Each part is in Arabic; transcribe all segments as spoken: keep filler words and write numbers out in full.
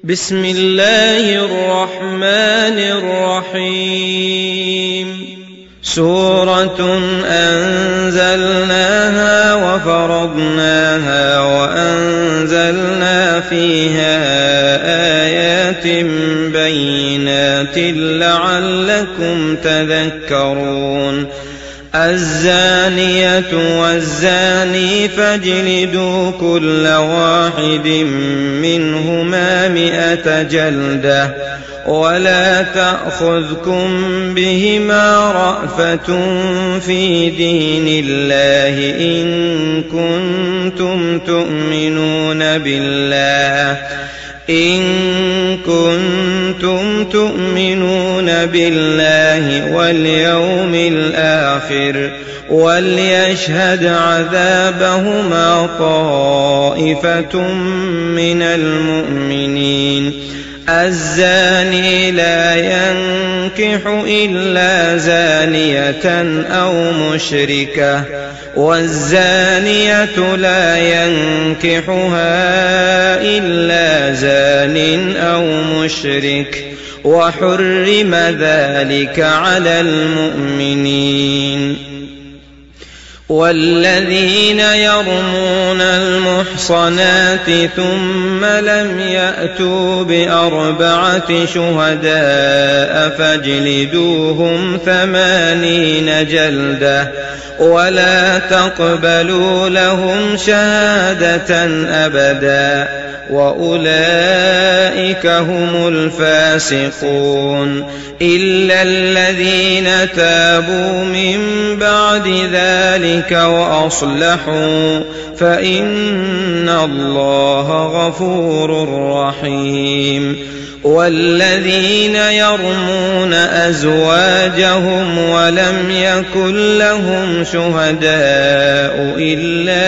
بسم الله الرحمن الرحيم سورة أنزلناها وفرضناها وأنزلنا فيها آيات بينات لعلكم تذكرون الزانية والزاني فاجلدوا كل واحد منهما مئة جلدة ولا تأخذكم بهما رأفة في دين الله إن كنتم تؤمنون بالله إن كنتم تؤمنون بالله واليوم الآخر وليشهد عذابهما طائفة من المؤمنين الزاني لا ينكح إلا زانية أو مشركة والزانية لا ينكحها إلا زان أو مشرك وحرم ذلك على المؤمنين والذين يرمون المحصنات ثم لم يأتوا بأربعة شهداء فاجلدوهم ثمانين جلدة ولا تقبلوا لهم شهادة أبدا وأولئك هم الفاسقون إلا الذين تابوا من بعد ذلك وأصلحوا فإن الله غفور رحيم والذين يرمون أزواجهم ولم يكن لهم شهداء إلا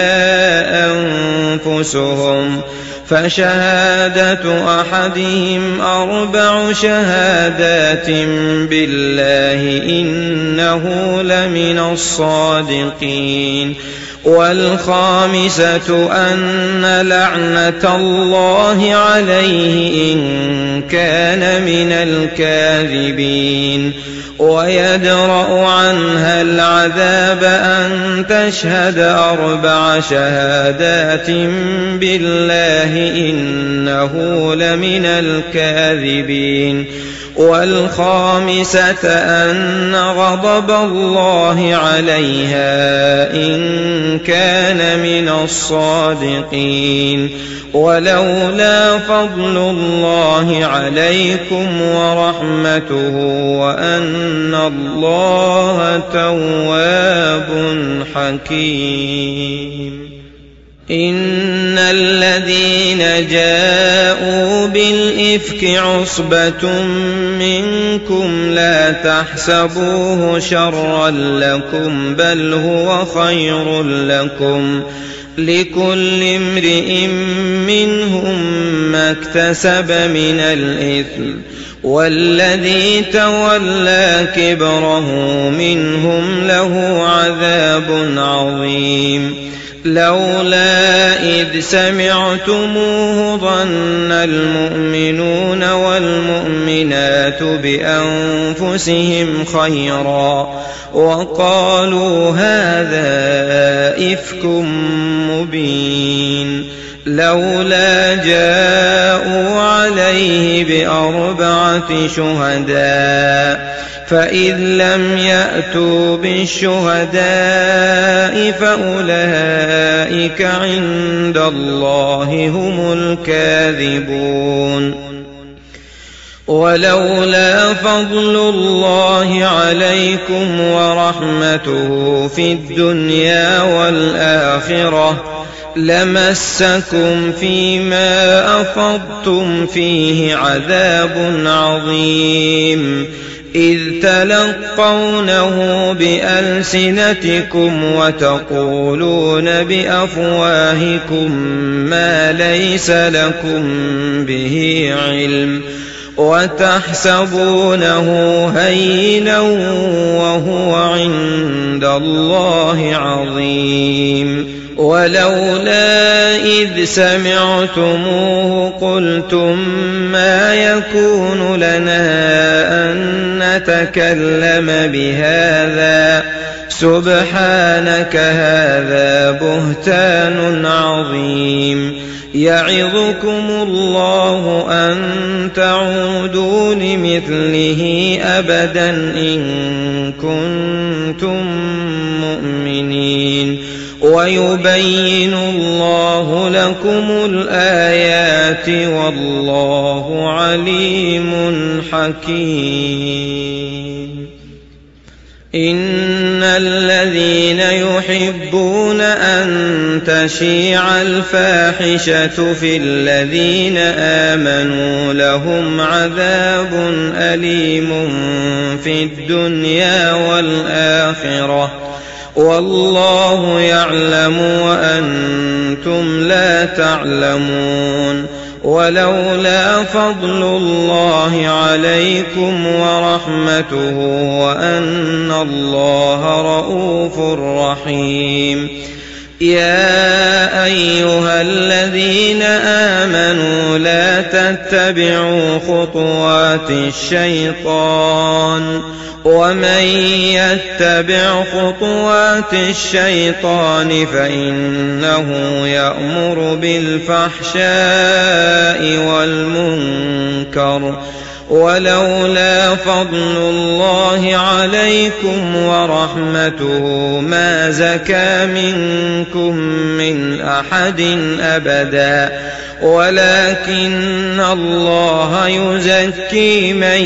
أنفسهم فشهادة أحدهم أربع شهادات بالله إنه لمن الصادقين والخامسة أن لعنة الله عليه إن كان من الكاذبين ويدرأ عنها العذاب أن تشهد أربع شهادات بالله إنه لمن الكاذبين والخامسة أن غضب الله عليها إن كان من الصادقين ولولا فضل الله عليكم ورحمته وأن الله تواب حكيم إن الذين جاءوا بالإفك عصبة منكم لا تحسبوه شرا لكم بل هو خير لكم لكل امرئ منهم ما اكتسب من الإثم والذي تولى كبره منهم له عذاب عظيم لولا إذ سمعتموه ظن المؤمنون والمؤمنات بأنفسهم خيرا وقالوا هذا إفك مبين لولا جاءوا عليه بأربعة شهداء فإذ لم يأتوا بالشهداء فأولئك عند الله هم الكاذبون ولولا فضل الله عليكم ورحمته في الدنيا والآخرة لمسكم فيما أفضتم فيه عذاب عظيم إذ تلقونه بألسنتكم وتقولون بأفواهكم ما ليس لكم به علم وتحسبونه هينا وهو عند الله عظيم ولولا إذ سمعتموه قلتم ما يكون لنا أن نتكلم بهذا سبحانك هذا بهتان عظيم يعظكم الله أن تعودوا لمثله أبدا إن كنتم مؤمنين ويبين الله لكم الآيات والله عليم حكيم إن الذين يحبون أن تشيع الفاحشة في الذين آمنوا لهم عذاب أليم في الدنيا والآخرة والله يعلم وأنتم لا تعلمون ولولا فضل الله عليكم ورحمته وأن الله رؤوف رحيم يا أيها الذين آمنوا لا تتبعوا خطوات الشيطان ومن يتبع خطوات الشيطان فإنه يأمر بالفحشاء والمنكر ولولا فضل الله عليكم ورحمته ما زكى منكم من أحد أبدا ولكن الله يزكي من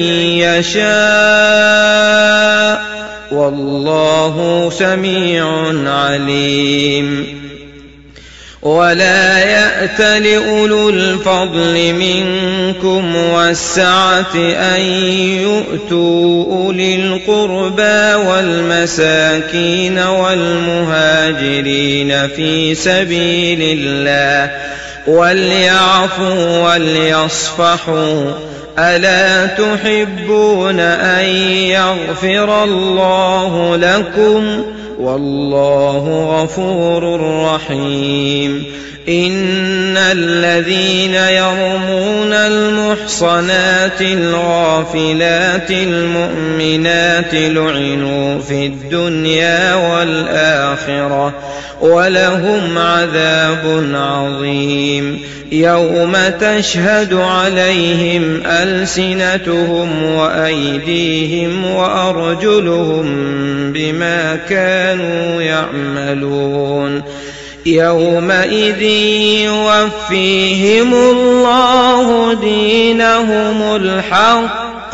يشاء والله سميع عليم ولا يأت لأولو الفضل منكم والسعة أن يؤتوا أولي القربى والمساكين والمهاجرين في سبيل الله وليعفوا وليصفحوا ألا تحبون أن يغفر الله لكم والله غفور رحيم إن الذين يرمون المحصنات الغافلات المؤمنات لعنوا في الدنيا والآخرة ولهم عذاب عظيم يوم تشهد عليهم ألسنتهم وأيديهم وأرجلهم بما كانوا يعملون يومئذ يوفيهم الله دينهم الحق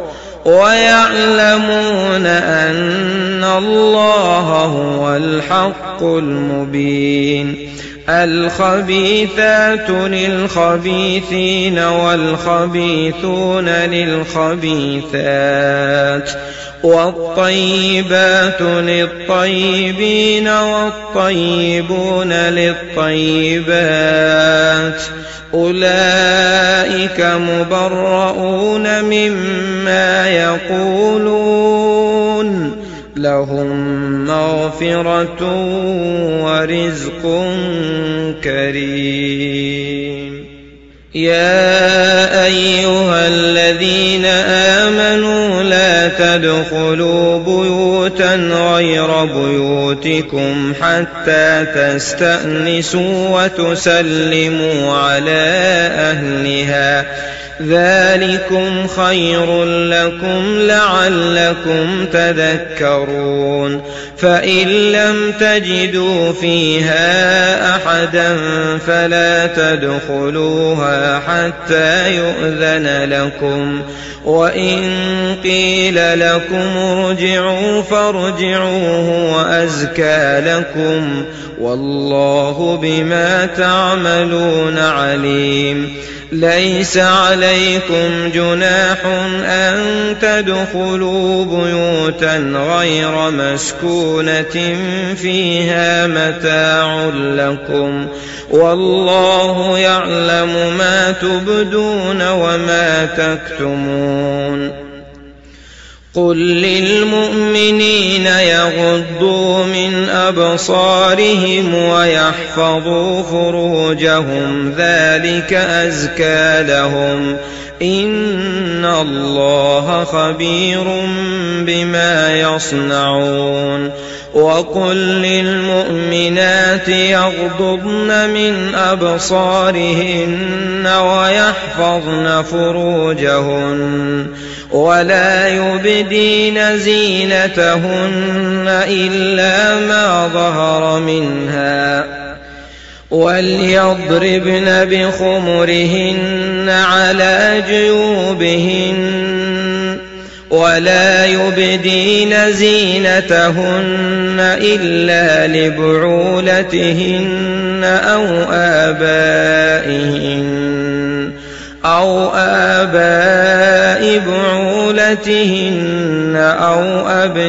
ويعلمون أن الله هو الحق المبين الخبيثات للخبيثين والخبيثون للخبيثات والطيبات للطيبين والطيبون للطيبات أولئك مبرؤون مما يقولون لهم مغفرة ورزق كريم يا أيها الذين آمنوا لا تدخلوا بيوتا غير بيوتكم حتى تستأنسوا وتسلموا على أهلها ذلكم خير لكم لعلكم تذكرون فإن لم تجدوا فيها أحدا فلا تدخلوها حتى يؤذن لكم وإن قيل لكم ارجعوا فارجعوا هو أزكى لكم والله بما تعملون عليم ليس عليكم جناح أن تدخلوا بيوتا غير مسكونة فيها متاع لكم والله يعلم ما تبدون وما تكتمون قل للمؤمنين يغضوا من أبصارهم ويحفظوا فروجهم ذلك أزكى لهم إن الله خبير بما يصنعون وقل للمؤمنات يغضضن من أبصارهن ويحفظن فروجهن ولا يبدين زينتهن إلا ما ظهر منها وليضربن بخمرهن على جيوبهن ولا يبدين زينتهن إلا لبعولتهن أو آبائهن أو آباء بعولتهن أو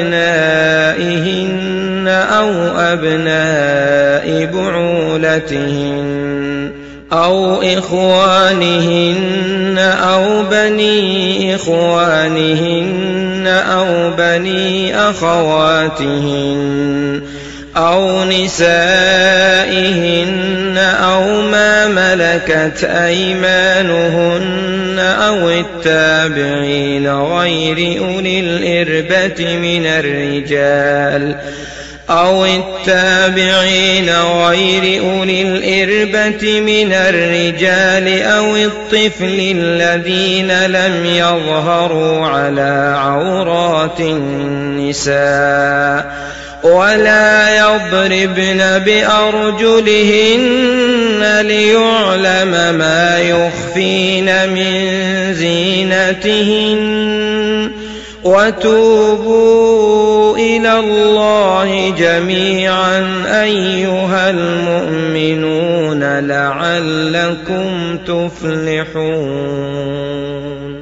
أبنائهن أو أبناء بعولتهن أو إخوانهن أو بني إخوانهن أو بني أخواتهن أو نسائهن أو ما ملكت أيمانهن أو التابعين غير أولي الإربة من الرجال أو التابعين غير أولي الإربة من الرجال أو الطفل الذين لم يظهروا على عورات النساء ولا يضربن بأرجلهن ليعلم ما يخفين من زينتهن وتوبوا إلى الله جميعا أيها المؤمنون لعلكم تفلحون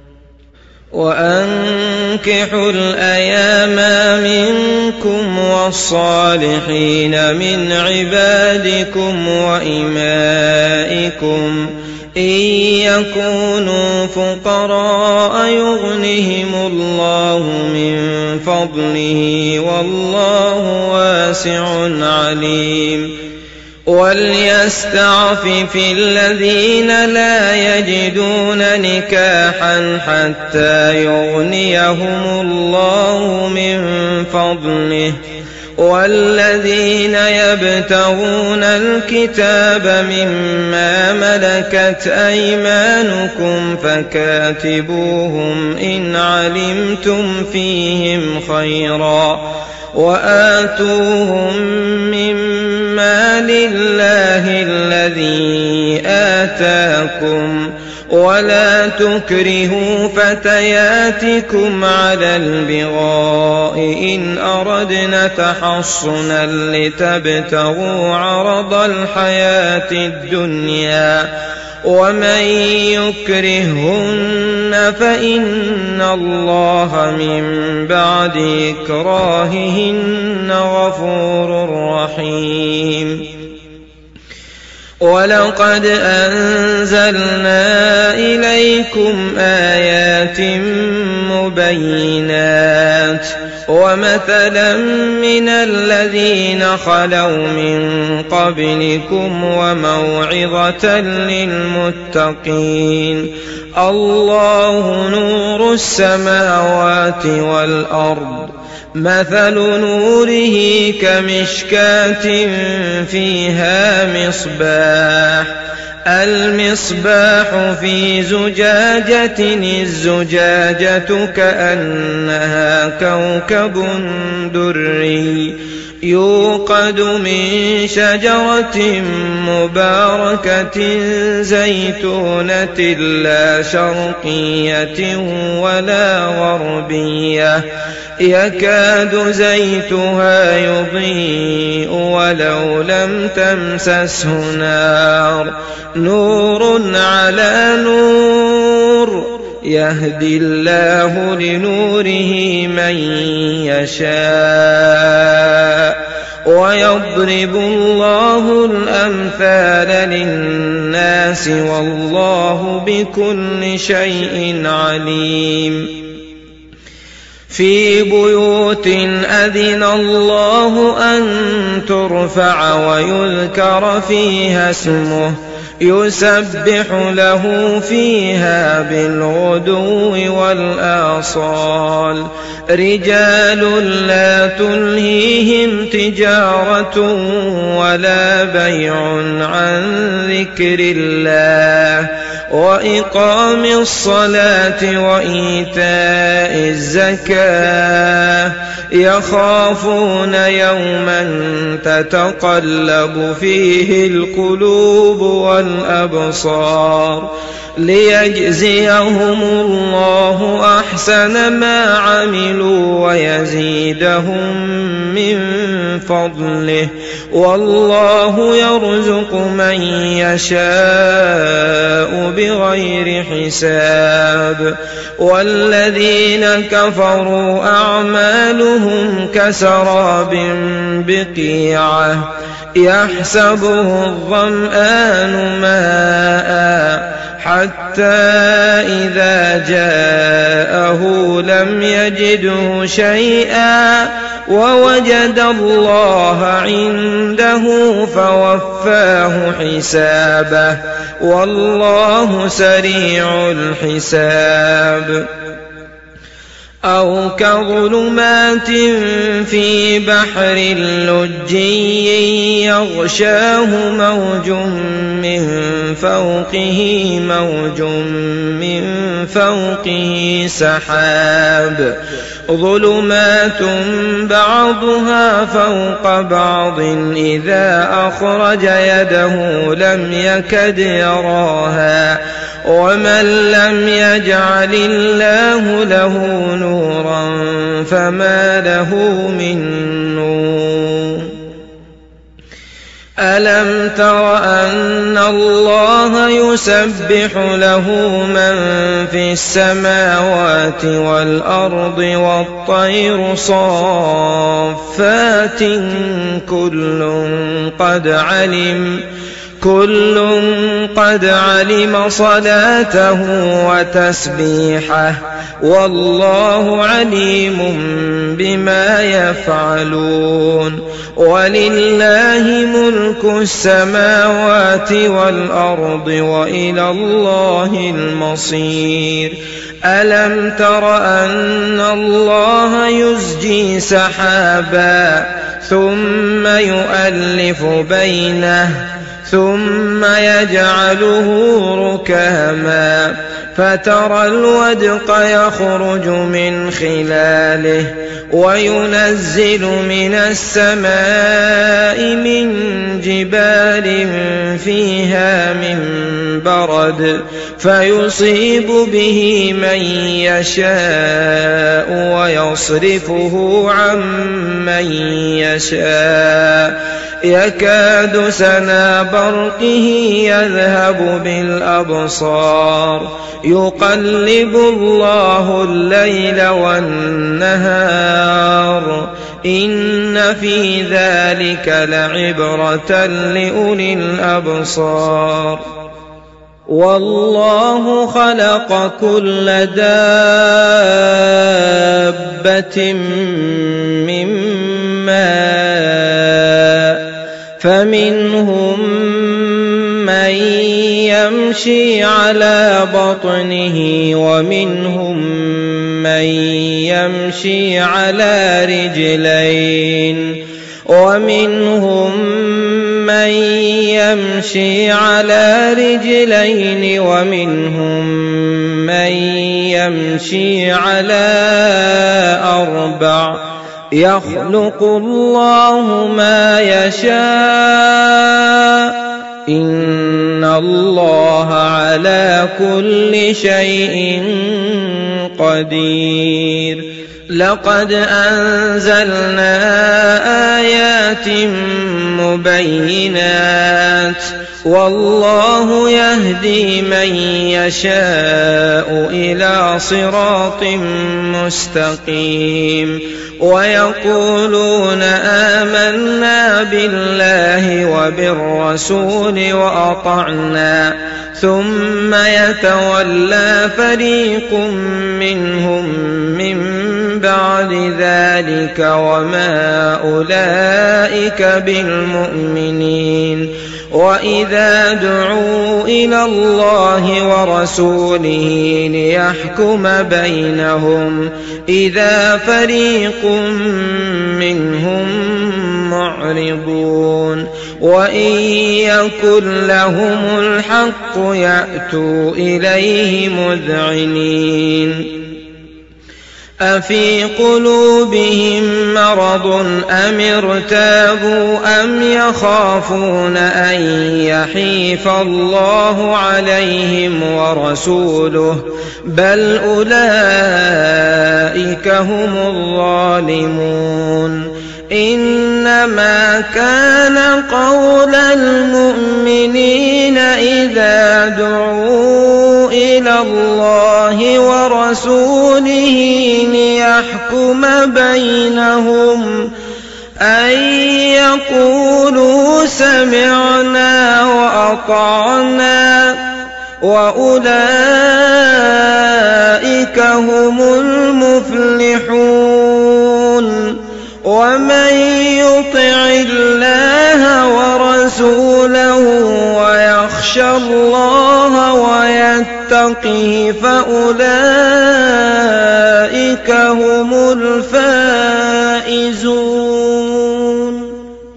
وأنكحوا الأيام منكم والصالحين من عبادكم وإمائكم إن يكونوا فقراء يغنهم الله من فضله والله واسع عليم وليستعفف الذين لا يجدون نكاحا حتى يغنيهم الله من فضله والذين يبتغون الكتاب مما ملكت أيمانكم فكاتبوهم إن علمتم فيهم خيرا وآتوهم مما لله الذي آتاكم ولا تكرهوا فتياتكم على البغاء إن أردنا تحصنا لتبتغوا عرض الحياة الدنيا ومن يكرهن فإن الله من بعد إكراههن غفور رحيم ولقد أنزلنا إليكم آيات مبينات ومثلا من الذين خلوا من قبلكم وموعظة للمتقين الله نور السماوات والأرض مثل نوره كمشكاة فيها مصباح المصباح في زجاجة الزجاجة كأنها كوكب دري يوقد من شجرة مباركة زيتونة لا شرقية ولا غربية يكاد زيتها يضيء ولو لم تمسسه نار نور على نور يهدي الله لنوره من يشاء ويضرب الله الأمثال للناس والله بكل شيء عليم في بيوت أذن الله أن ترفع ويذكر فيها اسمه يسبح له فيها بالغدو والآصال رجال لا تلهيهم تجارة ولا بيع عن ذكر الله وإقام الصلاة وإيتاء الزكاة يخافون يوما تتقلب فيه القلوب والأبصار ليجزيهم الله أحسن ما عملوا ويزيدهم من فضله والله يرزق من يشاء بغير حساب والذين كفروا أعمالهم كسراب بقيعة يحسبه الظمآن ماء حتى إذا جاءه لم يجده شيئا ووجد الله عنده فوفاه حسابه والله سريع الحساب أو كظلمات في بحر لجي يغشاه موج من فوقه موج من فوقه سحاب ظلمات بعضها فوق بعض إذا أخرج يده لم يكد يراها ومن لم يجعل الله له نورا فما له من نور ألم تر أن الله يسبح له من في السماوات والأرض والطير صافات كل قد علم كل قد علم صلاته وتسبيحه والله عليم بما يفعلون ولله ملك السماوات والأرض وإلى الله المصير ألم تر أن الله يزجي سحابا ثم يؤلف بينه ثم يجعله ركاما فترى الودق يخرج من خلاله وينزل من السماء من جبال فيها من برد فيصيب به من يشاء ويصرفه عن من يشاء يكاد سنا برقه يذهب بالأبصار يقلب الله الليل والنهار إن في ذلك لعبرة لأولي الأبصار والله خلق كل دابة من ماء فمنهم من يمشي على بطنه ومنهم من يمشي على رجلين ومنهم من يمشي على رجلين ومنهم من يمشي على أربع يخلق الله ما يشاء إن الله على كل شيء قدير لقد أنزلنا آيات مبينات والله يهدي من يشاء إلى صراط مستقيم ويقولون آمنا بالله وبالرسول وأطعنا ثم يتولى فريق منهم من بعد ذلك وما أولئك بالمؤمنين. وإذا دعوا إلى الله ورسوله ليحكم بينهم إذا فريق منهم معرضون. وإن يكن لهم الحق يأتوا إليه مذعنين. أفي قلوبهم مرض أم ارتابوا أم يخافون أن يحيف الله عليهم ورسوله بل أولئك هم الظالمون. إنما كان قول المؤمنين إذا دعوا إلى الله ورسوله ليحكم بينهم أن يقولوا سمعنا وأطعنا وأولئك هم المفلحون. ومن يطع الله ورسوله ويخشى الله ويتقه فأولئك هم الفائزون.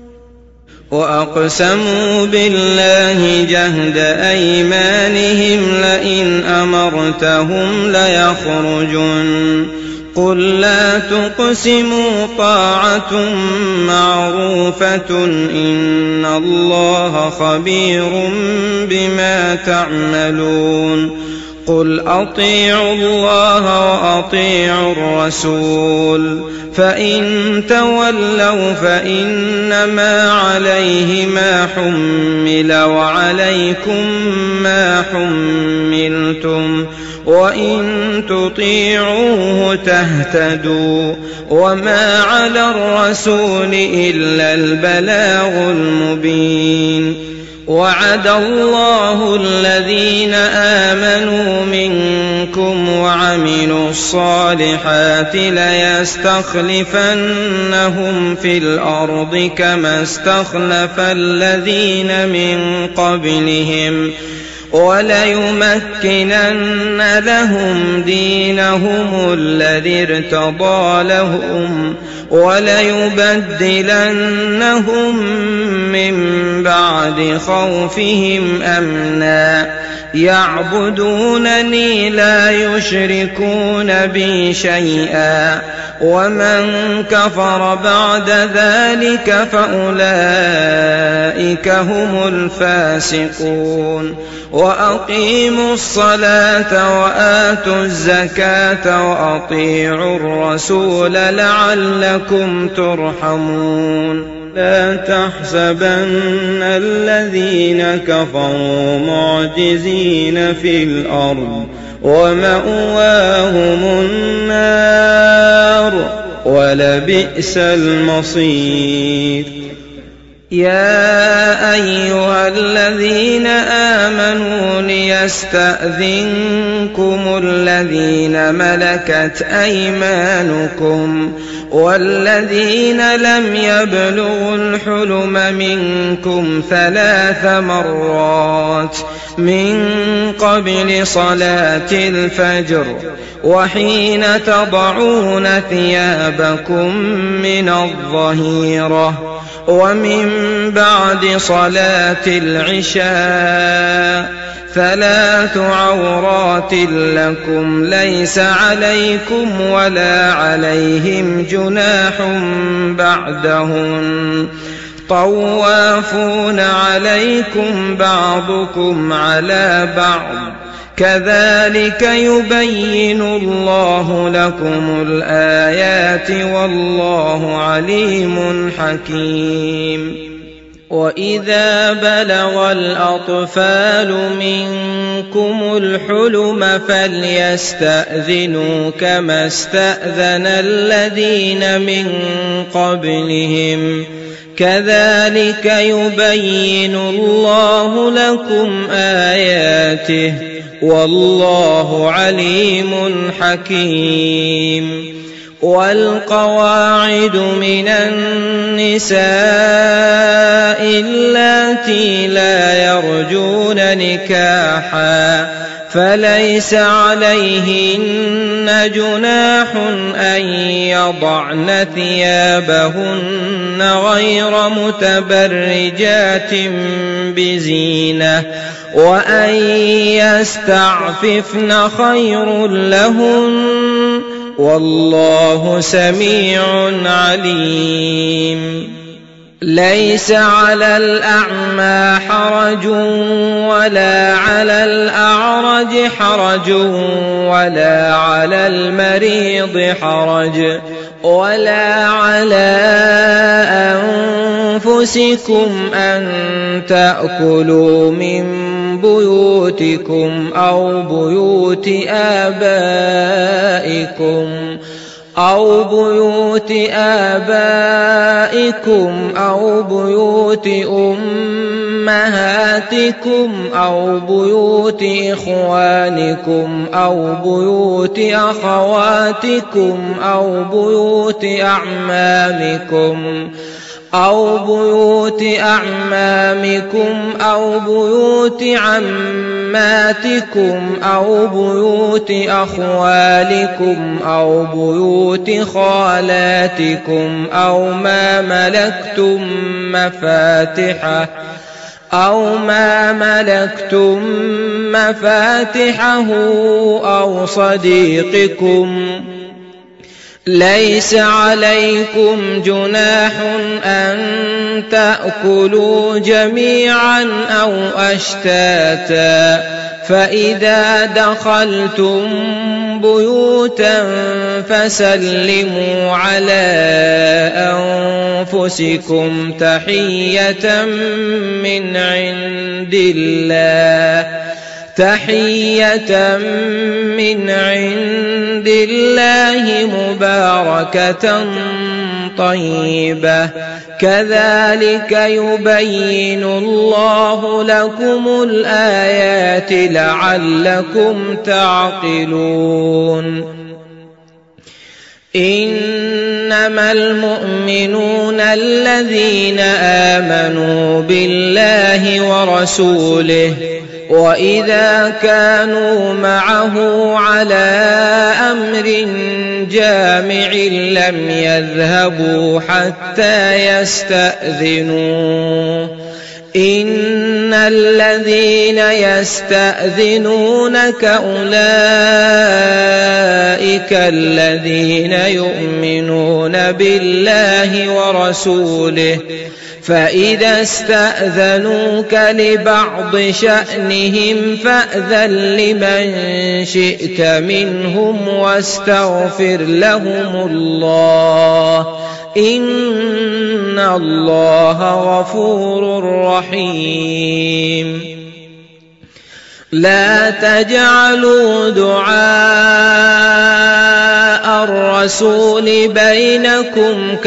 وأقسموا بالله جهد أيمانهم لئن أمرتهم ليخرجن قل لا تقسموا طاعة معروفة إن الله خبير بما تعملون. قل أطيعوا الله وأطيعوا الرسول فإن تولوا فإنما عليه ما حمل وعليكم ما حملتم وإن تطيعوه تهتدوا وما على الرسول إلا البلاغ المبين. وعد الله الذين آمنوا منكم وعملوا الصالحات ليستخلفنهم في الأرض كما استخلف الذين من قبلهم وليمكنن لهم دينهم الذي ارتضى لهم وليبدلنهم من بعد خوفهم أمنا يعبدونني لا يشركون بي شيئا ومن كفر بعد ذلك فأولئك هم الفاسقون. وأقيموا الصلاة وآتوا الزكاة وأطيعوا الرسول لعلكم ترحمون. لا تحسبن الذين كفروا معجزين في الأرض ومأواهم النار ولبئس المصير. يا أيها الذين آمنوا ليستأذنكم الذين ملكت أيمانكم والذين لم يبلغوا الحلم منكم ثلاث مرات من قبل صلاة الفجر وحين تضعون ثيابكم من الظهيرة ومن بعد صلاة العشاء ثلاث عورات لكم ليس عليكم ولا عليهم جناح بعدهن طوافون عليكم بعضكم على بعض كذلك يبين الله لكم الآيات والله عليم حكيم. وإذا بلغ الأطفال منكم الحلم فليستأذنوا كما استأذن الذين من قبلهم كذلك يبين الله لكم آياته والله عليم حكيم. والقواعد من النساء اللاتي لا يرجون نكاحا فليس عليهن جناح أن يضعن ثيابهن غير متبرجات بزينة وأن يستعففن خير لهن والله سميع عليم. ليس على الأعمى حرج ولا على الأعرج حرج ولا على المريض حرج ولا على أنفسكم أن تأكلوا من بيوتكم أو بيوت آبائكم أو بيوت آبائكم أو بيوت أمهاتكم أو بيوت إخوانكم أو بيوت أخواتكم أو بيوت أعمامكم أو بيوت أعمامكم أو بيوت عماتكم أو بيوت أخوالكم أو بيوت خالاتكم أو ما ملكتم مفاتحه أو ما ملكتم مفاتحه أو صديقكم. ليس عليكم جناح أن تأكلوا جميعا أو أشتاتا فإذا دخلتم بيوتا فسلموا على أنفسكم تحية من عند الله تحية من عند الله مباركة طيبة كذلك يبين الله لكم الآيات لعلكم تعقلون. إنما المؤمنون الذين آمنوا بالله ورسوله وإذا كانوا معه على أمر جامع لم يذهبوا حتى يستأذنوه. إن الذين يستأذنونك أولئك الذين يؤمنون بالله ورسوله فإذا استأذنوك لبعض شأنهم فأذن لمن شئت منهم واستغفر لهم الله إن الله غفور رحيم. لا تجعلوا دعاء الرسول بينكم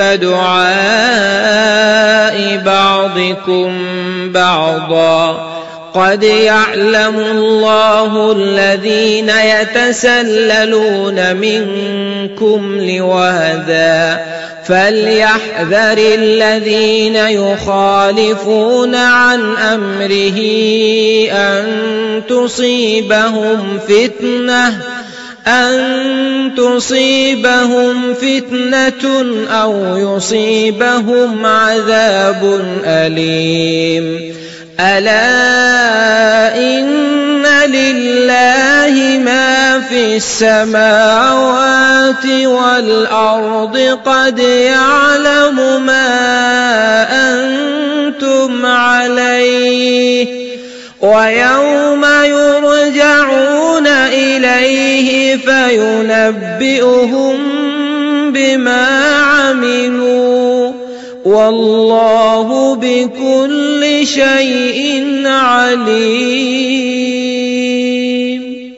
كدعاء بعضكم بعضا قد يعلم الله الذين يتسللون منكم لواذا فليحذر الذين يخالفون عن أمره أن تصيبهم فتنة أن تصيبهم فتنة أو يصيبهم عذاب أليم. ألا إن لله ما في السماوات والأرض قد يعلم ما أنتم عليه ويوم يرجعون إليه فينبئهم بما عملوا والله بكل شيء عليم.